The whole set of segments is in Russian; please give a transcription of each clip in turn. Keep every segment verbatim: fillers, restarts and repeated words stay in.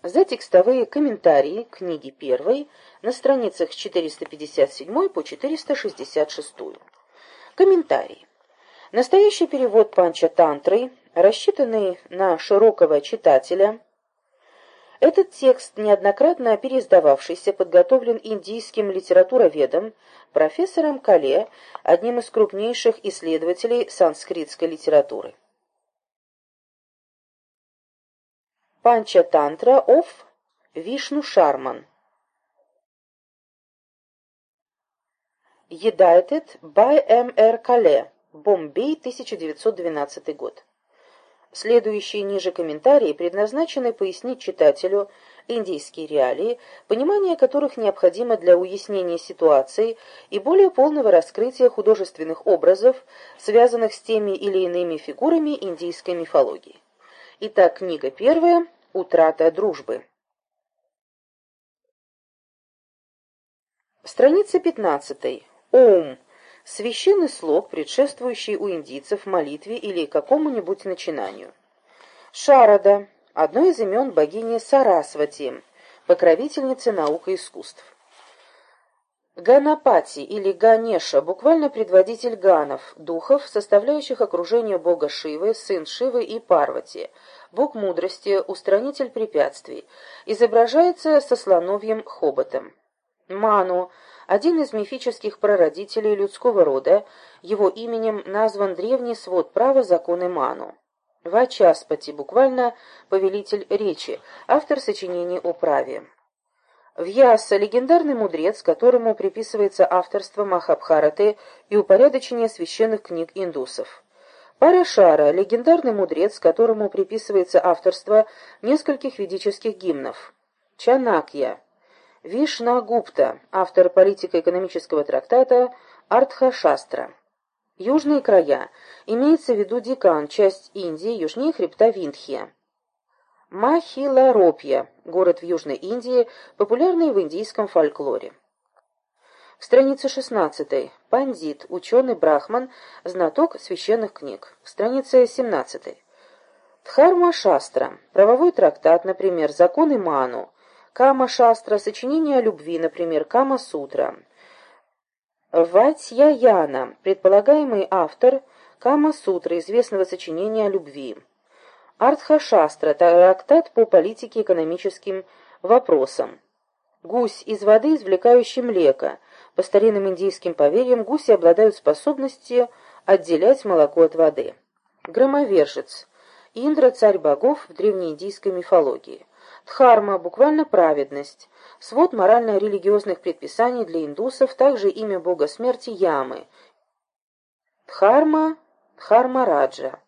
за текстовые комментарии к книге первой на страницах с четыреста пятьдесят седьмой по четыреста шестьдесят шестой. Комментарий. Настоящий перевод Панча-тантры, рассчитанный на широкого читателя. Этот текст, неоднократно переиздававшийся, подготовлен индийским литературоведом, профессором Кале, одним из крупнейших исследователей санскритской литературы. Панча-тантра of Вишну Шарман. Edited by эм эр Кале. Бомбей, тысяча девятьсот двенадцатый год. Следующие ниже комментарии предназначены пояснить читателю индийские реалии, понимание которых необходимо для уяснения ситуации и более полного раскрытия художественных образов, связанных с теми или иными фигурами индийской мифологии. Итак, книга первая «Утрата дружбы». Страница пятнадцатая. Ом. Священный слог, предшествующий у индийцев молитве или какому-нибудь начинанию. Шарада. Одно из имен богини Сарасвати, покровительницы наук и искусств. Ганапати или Ганеша, буквально предводитель ганов, духов, составляющих окружение бога Шивы, сын Шивы и Парвати, бог мудрости, устранитель препятствий, изображается со слоновьим хоботом. Ману, один из мифических прародителей людского рода, его именем назван древний свод права законы Ману. Вачаспати, буквально повелитель речи, автор сочинений о праве. Вьяса, легендарный мудрец, которому приписывается авторство Махабхараты и упорядочение священных книг индусов. Парашара, легендарный мудрец, которому приписывается авторство нескольких ведических гимнов. Чанакья. Вишнагупта, автор политико-экономического трактата Артха-шастра. Южные края. Имеется в виду Декан, часть Индии, южнее хребта Виндхья. Махиларопья, город в Южной Индии, популярный в индийском фольклоре. Страница шестнадцатая. Пандит, ученый-брахман, знаток священных книг. Страница семнадцатая. Дхарма-шастра, правовой трактат, например, законы Ману. Кама-шастра, сочинение о любви, например, Кама-сутра. Ватьяяна, предполагаемый автор Кама-сутры, известного сочинения о любви. Артха-шастра, трактат по политике и экономическим вопросам. Гусь из воды, извлекающий млеко. По старинным индийским поверьям, гуси обладают способностью отделять молоко от воды. Громовержец. Индра, царь богов в древнеиндийской мифологии. Дхарма, буквально праведность. Свод морально-религиозных предписаний для индусов, также имя бога смерти Ямы. Дхарма, Дхармараджа.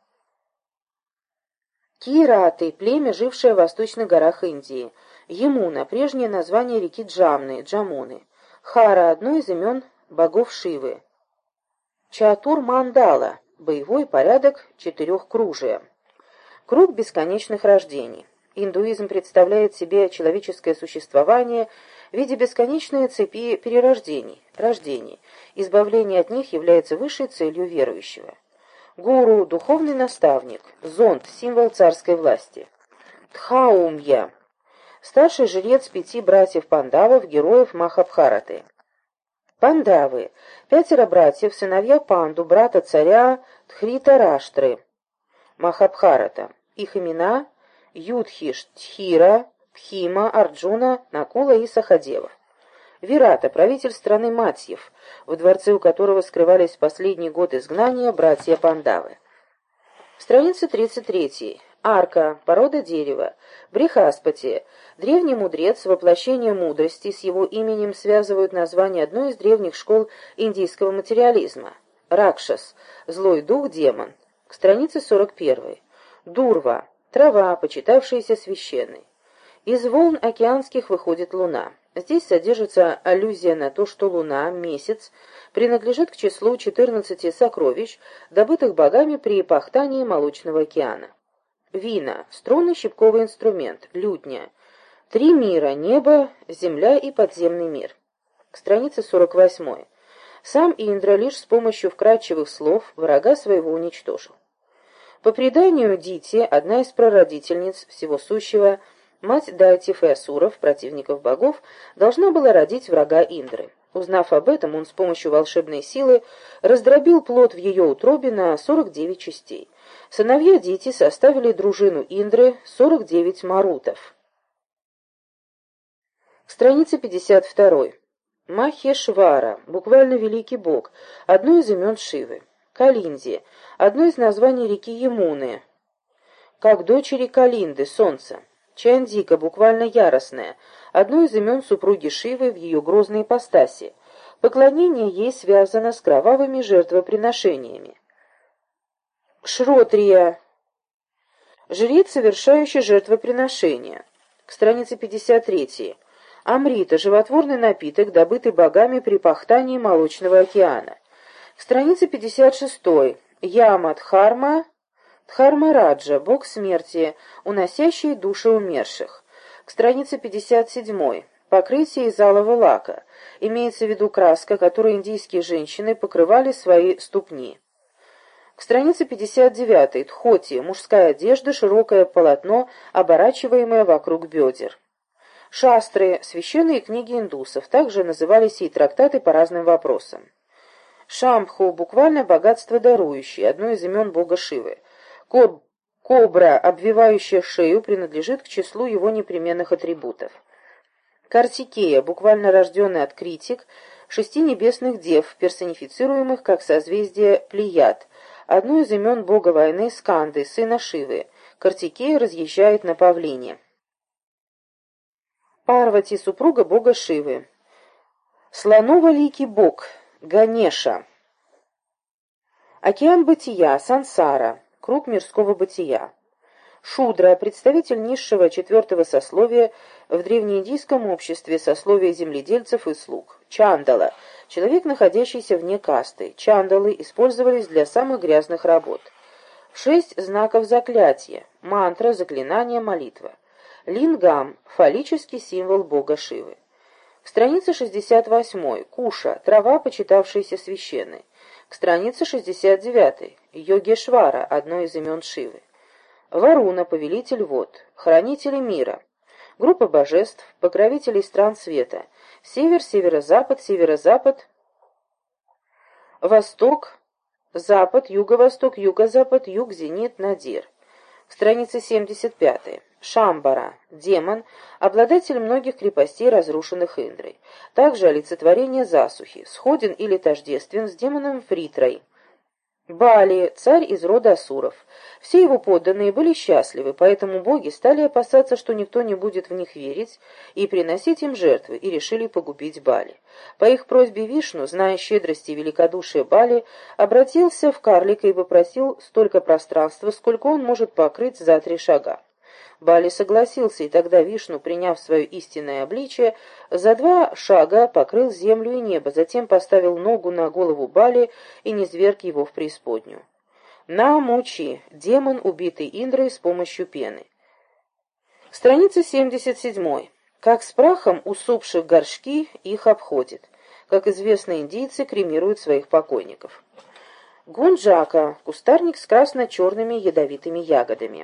Кираты, племя, жившее в восточных горах Индии. Емуна, прежнее название реки Джамны, Джамуны. Хара, одно из имен богов Шивы. Чатур-мандала, боевой порядок четырехкружия. Круг бесконечных рождений. Индуизм представляет себе человеческое существование в виде бесконечной цепи перерождений, рождений. Избавление от них является высшей целью верующего. Гуру – духовный наставник, зонд – символ царской власти. Дхаумья – старший жрец пяти братьев Пандавов, героев Махабхараты. Пандавы – пятеро братьев, сыновья Панду, брата царя Дхритараштры. Махабхарата. Их имена – Юдхиш, Тхира, Бхима, Арджуна, Накула и Сахадева. Вирата, правитель страны Матьев, в дворце у которого скрывались в последний год изгнания братья Пандавы. Страница тридцать третья. Арка, порода дерева. Брихаспати, древний мудрец, воплощение мудрости, с его именем связывают название одной из древних школ индийского материализма. Ракшас, злой дух, демон. К странице сорок первой. Дурва, трава, почитавшаяся священной. Из волн океанских выходит луна. Здесь содержится аллюзия на то, что луна, месяц, принадлежит к числу четырнадцати сокровищ, добытых богами при пахтании Молочного океана. Вина, струнный щипковый инструмент, лютня. Три мира, небо, земля и подземный мир. К странице сорок восьмой. Сам Индра лишь с помощью вкрадчивых слов врага своего уничтожил. По преданию, Дити, одна из прародительниц всего сущего, Мать Дайтев и Асуров, противников богов, должна была родить врага Индры. Узнав об этом, он с помощью волшебной силы раздробил плод в ее утробе на сорок девять частей. Сыновья Дити составили дружину Индры, сорок девять марутов. Страница пятьдесят два. Махешвара, буквально «великий бог», одно из имен Шивы. Калинди, одно из названий реки Ямуны, как дочери Калинды, солнца. Чандика, буквально «яростная», одно из имен супруги Шивы в ее грозной ипостаси. Поклонение ей связано с кровавыми жертвоприношениями. Шротрия, жрец, совершающий жертвоприношения. К странице пятьдесят три. Амрита, животворный напиток, добытый богами при пахтании Молочного океана. К странице пятьдесят шесть. Яма Дхарма, Дхармараджа, бог смерти, уносящий души умерших. К странице пятьдесят семь. Покрытие из алого лака. Имеется в виду краска, которой индийские женщины покрывали свои ступни. К странице пятьдесят девять. Дхоти, мужская одежда, широкое полотно, оборачиваемое вокруг бедер. Шастры, священные книги индусов, также назывались и трактаты по разным вопросам. Шамбху, буквально богатство дарующий, одно из имен бога Шивы. Коб... Кобра, обвивающая шею, принадлежит к числу его непременных атрибутов. Картикея, буквально рожденный от критик, шести небесных дев, персонифицируемых как созвездие Плеяд, одно из имен бога войны Сканды, сына Шивы. Картикея разъезжает на павлине. Парвати, супруга бога Шивы. Слоноволикий бог Ганеша. Океан бытия, сансара, круг мирского бытия. Шудра, представитель низшего четвертого сословия в древнеиндийском обществе, сословия земледельцев и слуг. Чандала, человек, находящийся вне касты. Чандалы использовались для самых грязных работ. Шесть знаков заклятия. Мантра, заклинание, молитва. Лингам, фаллический символ бога Шивы. К странице шестьдесят восьмой. Куша, трава, почитавшаяся священной. К странице шестьдесят девятой. Йогешвара, одно из имен Шивы. Варуна, повелитель вод. Хранители мира. Группа божеств, покровителей стран света. Север, северо-запад, северо-запад, восток, запад, юго-восток, юго-запад, юг, зенит, надир. К странице семьдесят пятой. Шамбара, демон, обладатель многих крепостей, разрушенных Индрой. Также олицетворение засухи, сходен или тождествен с демоном Фритрой. Бали, царь из рода асуров. Все его подданные были счастливы, поэтому боги стали опасаться, что никто не будет в них верить, и приносить им жертвы, и решили погубить Бали. По их просьбе Вишну, зная щедрости и великодушие Бали, обратился в карлика и попросил столько пространства, сколько он может покрыть за три шага. Бали согласился, и тогда Вишну, приняв свое истинное обличие, за два шага покрыл землю и небо, затем поставил ногу на голову Бали и низверг его в преисподнюю. Намучи, демон, убитый Индрой с помощью пены. Страница семьдесят семь. Как с прахом усопших горшки их обходит. Как известно, индийцы кремируют своих покойников. Гунджака, кустарник с красно-черными ядовитыми ягодами.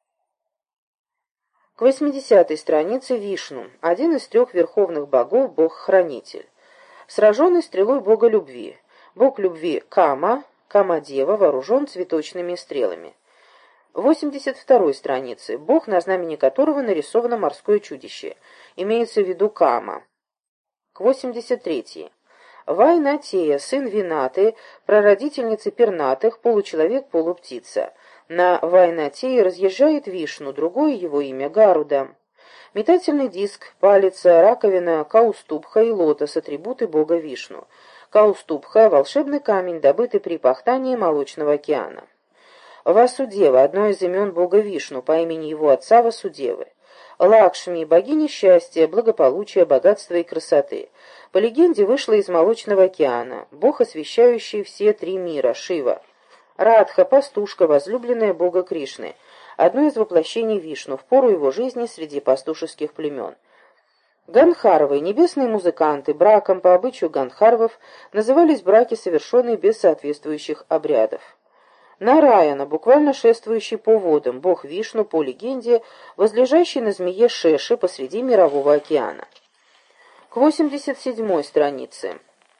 К восьмидесятой странице Вишну, один из трех верховных богов, бог-хранитель. Сраженный стрелой бога любви. Бог любви Кама, Камадева, вооружен цветочными стрелами. В восемьдесят второй странице, бог, на знамени которого нарисовано морское чудище. Имеется в виду Кама. К восемьдесят третьей. Вайнатея, сын Винаты, прародительницы пернатых, получеловек-полуптица. На Вайнатее разъезжает Вишну, другое его имя Гаруда. Метательный диск, палец, раковина, Каустубха и лотос, атрибуты бога Вишну. Каустубха – волшебный камень, добытый при пахтании Молочного океана. Васудева – одно из имен бога Вишну, по имени его отца Васудевы. Лакшми – богиня счастья, благополучия, богатства и красоты. По легенде, вышла из Молочного океана, бог, освещающий все три мира, Шива. Радха – пастушка, возлюбленная бога Кришны, одно из воплощений Вишну в пору его жизни среди пастушеских племен. Ганхаровы – небесные музыканты, браком по обычаю ганхарвов назывались браки, совершенные без соответствующих обрядов. Нараяна, буквально шествующий по водам, бог Вишну, по легенде, возлежащий на змее Шеши посреди мирового океана. К восемьдесят седьмой странице.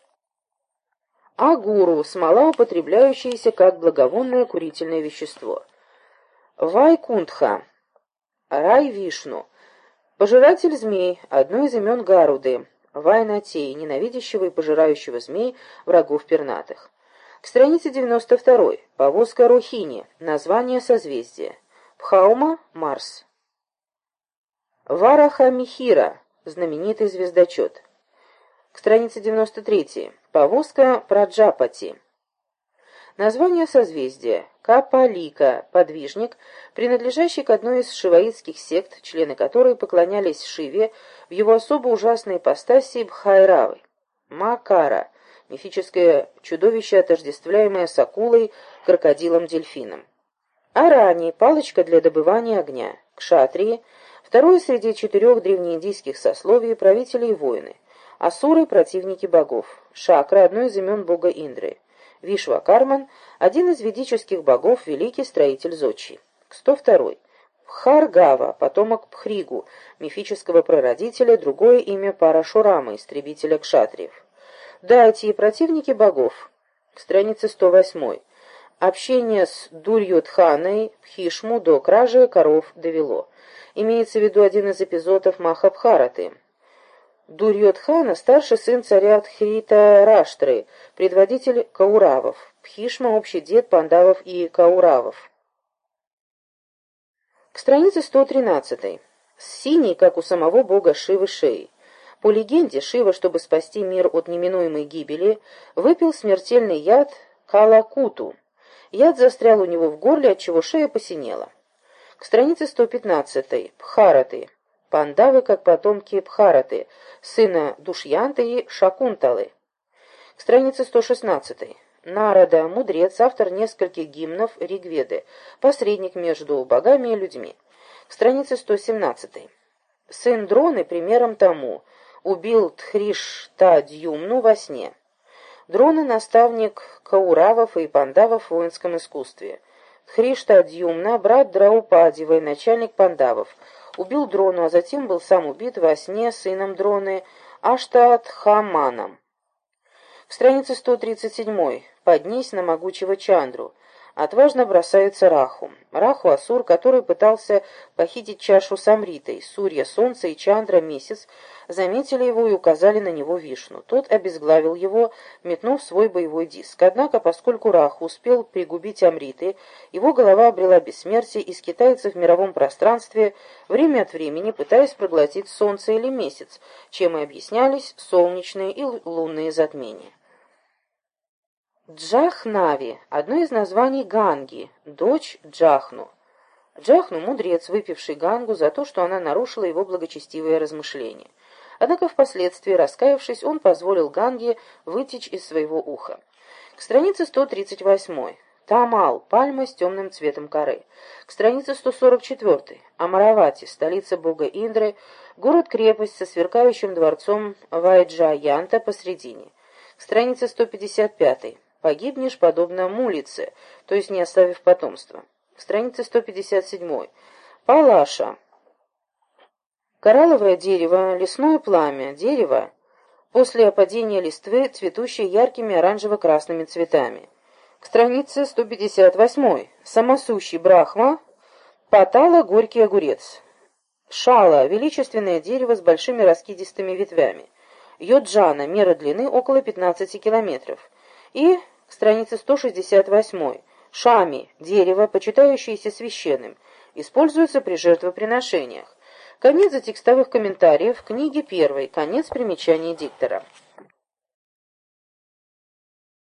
Агуру, смола, употребляющаяся как благовонное курительное вещество. Вайкунтха, рай Вишну, пожиратель змей, одно из имен Гаруды, Вайнатей, ненавидящего и пожирающего змей, врагов пернатых. К странице девяносто второй. Повозка Рохини, название созвездия. Пхаума, Марс. Вараха Михира, знаменитый звездочет. К странице девяносто третьей. Повозка Праджапати. Название созвездия. Капалика, подвижник, принадлежащий к одной из шиваитских сект, члены которой поклонялись Шиве в его особо ужасной ипостаси Бхайравы. Макара, мифическое чудовище, отождествляемое с акулой, крокодилом-дельфином. Арани, палочка для добывания огня. Кшатрии, второе среди четырех древнеиндийских сословий, правители и воины. Асуры, противники богов. Шакра, одно из имен бога Индры. Вишвакарман, один из ведических богов, великий строитель зодчий. сто второй. Бхаргава, потомок Пхригу, мифического прародителя, другое имя Парашурама, истребителя кшатриев. Дайти, противники богов. Страница сто восьмой. Общение с Дурьодханой Бхишму до кражи коров довело. Имеется в виду один из эпизодов Махабхараты. Дурьодхана – старший сын царя Дхритараштры, предводитель Кауравов. Бхишма – общий дед Пандавов и Кауравов. К странице сто тринадцатой. Синий, как у самого бога Шивы, шеи. По легенде, Шива, чтобы спасти мир от неминуемой гибели, выпил смертельный яд Калакуту. Яд застрял у него в горле, отчего шея посинела. К странице сто пятнадцатой. Бхараты. Пандавы, как потомки Бхараты, сына Душьянты и Шакунталы. К странице сто шестнадцатой. Нарада, мудрец, автор нескольких гимнов Ригведы, посредник между богами и людьми. К странице сто семнадцатой. Сын Дроны примером тому убил Тхриштадьюмну во сне. Дрона — наставник Кауравов и Пандавов в воинском искусстве. Тхриштадьюмна, брат Драупади, военачальник Пандавов, убил Дрону, а затем был сам убит во сне сыном Дроны Аштадхаманом. К странице сто тридцать седьмой. Поднись на могучего Чандру. Отважно бросается Раху. Раху — асур, который пытался похитить чашу с Амритой. Сурья — солнце, и Чандра — месяц, заметили его и указали на него Вишну. Тот обезглавил его, метнув свой боевой диск. Однако, поскольку Раху успел пригубить Амриты, его голова обрела бессмертие и скитается в мировом пространстве, время от времени пытаясь проглотить солнце или месяц, чем и объяснялись солнечные и лунные затмения. Джахнави – одно из названий Ганги, дочь Джахну. Джахну – мудрец, выпивший Гангу за то, что она нарушила его благочестивое размышление. Однако впоследствии, раскаявшись, он позволил Ганге вытечь из своего уха. К странице сто тридцать восьмой. Тамал – пальма с темным цветом коры. К странице сто сорок четвёртой. Амаравати – столица бога Индры, город-крепость со сверкающим дворцом Вайджаянта посредине. К странице сто пятьдесят пятой. Погибнешь, подобно мулице, то есть не оставив потомства. Страница сто пятьдесят седьмой. Палаша. Коралловое дерево, лесное пламя, дерево, после опадения листвы, цветущее яркими оранжево-красными цветами. К странице сто пятьдесят восьмой. Самосущий Брахма, Патала, горький огурец. Шала, величественное дерево с большими раскидистыми ветвями. Йоджана, мера длины около пятнадцати километров. И к странице сто шестьдесят восьмой. Шами, дерево, почитающееся священным, используется при жертвоприношениях. Конец текстовых комментариев, книги первой, конец примечаний диктора.